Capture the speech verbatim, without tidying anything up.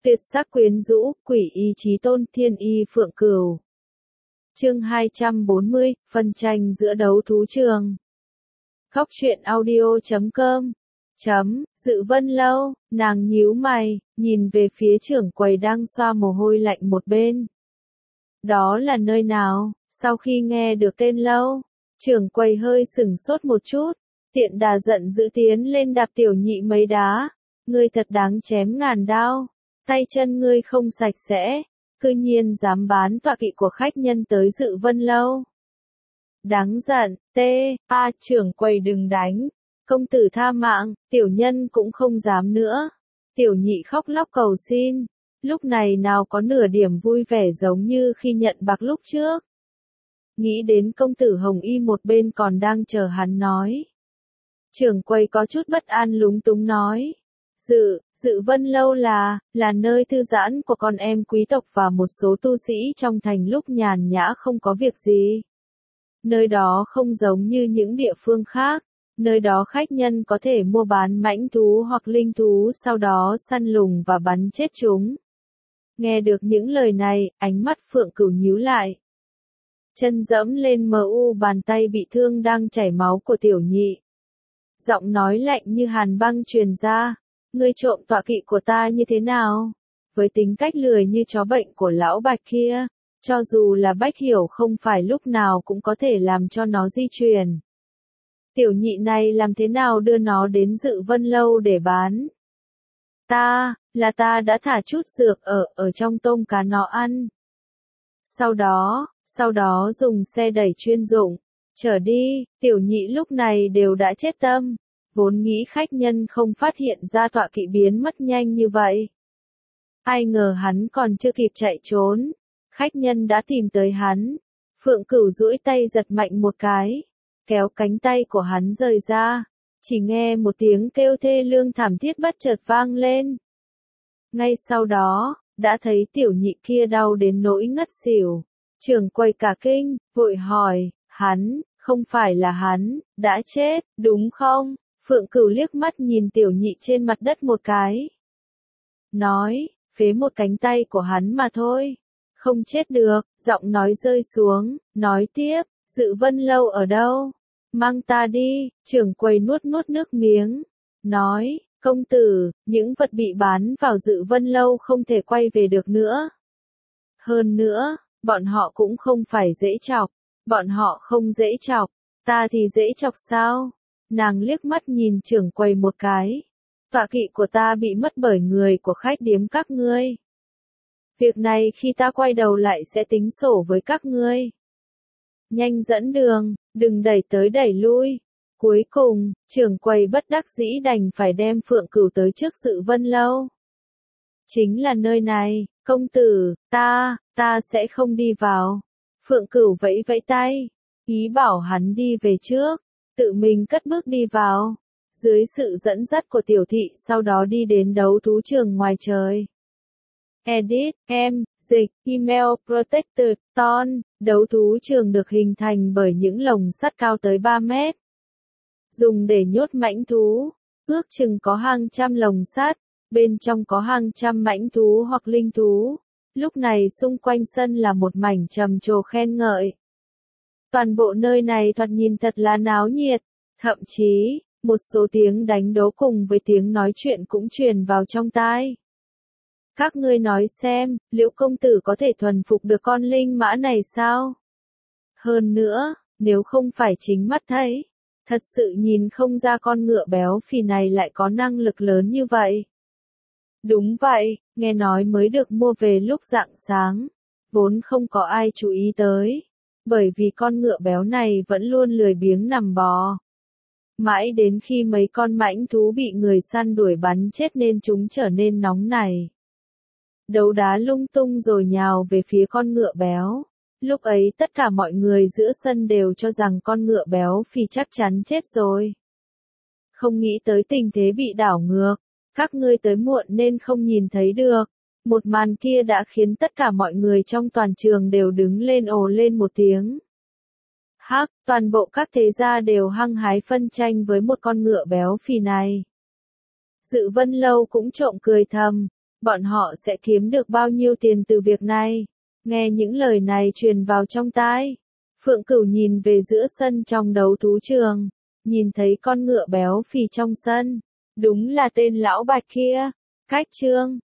Tuyệt sắc quyến rũ, quỷ ý chí tôn, thiên y phượng cửu. Chương hai trăm bốn mươi, phân tranh giữa đấu thú trường. Khóc chuyện audio chấm com. Chấm, Dự Vân Lâu, nàng nhíu mày, nhìn về phía trưởng quầy đang xoa mồ hôi lạnh một bên. Đó là nơi nào? Sau khi nghe được tên lâu, trưởng quầy hơi sửng sốt một chút, tiện đà giận dữ tiến lên đạp Tiểu Nhị mấy đá. Ngươi thật đáng chém ngàn đao, tay chân ngươi không sạch sẽ, cư nhiên dám bán tọa kỵ của khách nhân tới Dự Vân Lâu. Đáng giận, tê, a trưởng quầy đừng đánh, công tử tha mạng, tiểu nhân cũng không dám nữa. Tiểu Nhị khóc lóc cầu xin, lúc này nào có nửa điểm vui vẻ giống như khi nhận bạc lúc trước. Nghĩ đến công tử Hồng Y một bên còn đang chờ hắn nói. Trưởng quầy có chút bất an lúng túng nói. Dự, Dự Vân Lâu là, là nơi thư giãn của con em quý tộc và một số tu sĩ trong thành lúc nhàn nhã không có việc gì. Nơi đó không giống như những địa phương khác, nơi đó khách nhân có thể mua bán mãnh thú hoặc linh thú sau đó săn lùng và bắn chết chúng. Nghe được những lời này, ánh mắt Phượng Cửu nhíu lại. Chân dẫm lên mờ u bàn tay bị thương đang chảy máu của Tiểu Nhị. Giọng nói lạnh như hàn băng truyền ra. Ngươi trộm tọa kỵ của ta như thế nào? Với tính cách lười như chó bệnh của lão Bạch kia, cho dù là Bách Hiểu không phải lúc nào cũng có thể làm cho nó di chuyển. Tiểu Nhị này làm thế nào đưa nó đến Dự Vân Lâu để bán? Ta, là ta đã thả chút dược ở, ở trong tôm cá nó ăn. Sau đó, sau đó dùng xe đẩy chuyên dụng, chở đi, Tiểu Nhị lúc này đều đã chết tâm. Vốn nghĩ khách nhân không phát hiện ra tọa kỵ biến mất nhanh như vậy. Ai ngờ hắn còn chưa kịp chạy trốn, khách nhân đã tìm tới hắn. Phượng Cửu duỗi tay giật mạnh một cái, kéo cánh tay của hắn rời ra, chỉ nghe một tiếng kêu thê lương thảm thiết bất chợt vang lên. Ngay sau đó, đã thấy Tiểu Nhị kia đau đến nỗi ngất xỉu. Trưởng quầy cả kinh, vội hỏi, hắn, không phải là hắn, đã chết, đúng không? Phượng Cửu liếc mắt nhìn Tiểu Nhị trên mặt đất một cái. Nói, phế một cánh tay của hắn mà thôi. Không chết được, giọng nói rơi xuống, nói tiếp, Dự Vân Lâu ở đâu? Mang ta đi, trưởng quầy nuốt nuốt nước miếng. Nói, công tử, những vật bị bán vào Dự Vân Lâu không thể quay về được nữa. Hơn nữa, bọn họ cũng không phải dễ chọc. Bọn họ không dễ chọc, ta thì dễ chọc sao? Nàng liếc mắt nhìn trưởng quầy một cái. Tọa kỵ của ta bị mất bởi người của khách điếm các ngươi. Việc này khi ta quay đầu lại sẽ tính sổ với các ngươi. Nhanh dẫn đường, đừng đẩy tới đẩy lui. Cuối cùng, trưởng quầy bất đắc dĩ đành phải đem Phượng Cửu tới trước Dự Vân Lâu. Chính là nơi này, công tử, ta, ta sẽ không đi vào. Phượng Cửu vẫy vẫy tay, ý bảo hắn đi về trước. Tự mình cất bước đi vào, dưới sự dẫn dắt của Tiểu Thị sau đó đi đến đấu thú trường ngoài trời. Edit, em, dịch, email, protected, ton, đấu thú trường được hình thành bởi những lồng sắt cao tới ba mét. Dùng để nhốt mãnh thú, ước chừng có hàng trăm lồng sắt, bên trong có hàng trăm mãnh thú hoặc linh thú. Lúc này xung quanh sân là một mảnh trầm trồ khen ngợi. Toàn bộ nơi này thoạt nhìn thật là náo nhiệt, thậm chí, một số tiếng đánh đố cùng với tiếng nói chuyện cũng truyền vào trong tai. Các ngươi nói xem, liệu công tử có thể thuần phục được con linh mã này sao? Hơn nữa, nếu không phải chính mắt thấy, thật sự nhìn không ra con ngựa béo phì này lại có năng lực lớn như vậy. Đúng vậy, nghe nói mới được mua về lúc rạng sáng, vốn không có ai chú ý tới. Bởi vì con ngựa béo này vẫn luôn lười biếng nằm bò. Mãi đến khi mấy con mãnh thú bị người săn đuổi bắn chết nên chúng trở nên nóng nảy. Đấu đá lung tung rồi nhào về phía con ngựa béo. Lúc ấy tất cả mọi người giữa sân đều cho rằng con ngựa béo phì chắc chắn chết rồi. Không nghĩ tới tình thế bị đảo ngược. Các ngươi tới muộn nên không nhìn thấy được. Một màn kia đã khiến tất cả mọi người trong toàn trường đều đứng lên ồ lên một tiếng. Hắc, toàn bộ các thế gia đều hăng hái phân tranh với một con ngựa béo phì này. Dự Vân Lâu cũng trộm cười thầm, Bọn họ sẽ kiếm được bao nhiêu tiền từ việc này? Nghe những lời này truyền vào trong tai. Phượng Cửu nhìn về giữa sân trong đấu thú trường. Nhìn thấy con ngựa béo phì trong sân. Đúng là tên lão Bạch kia. Khách trương,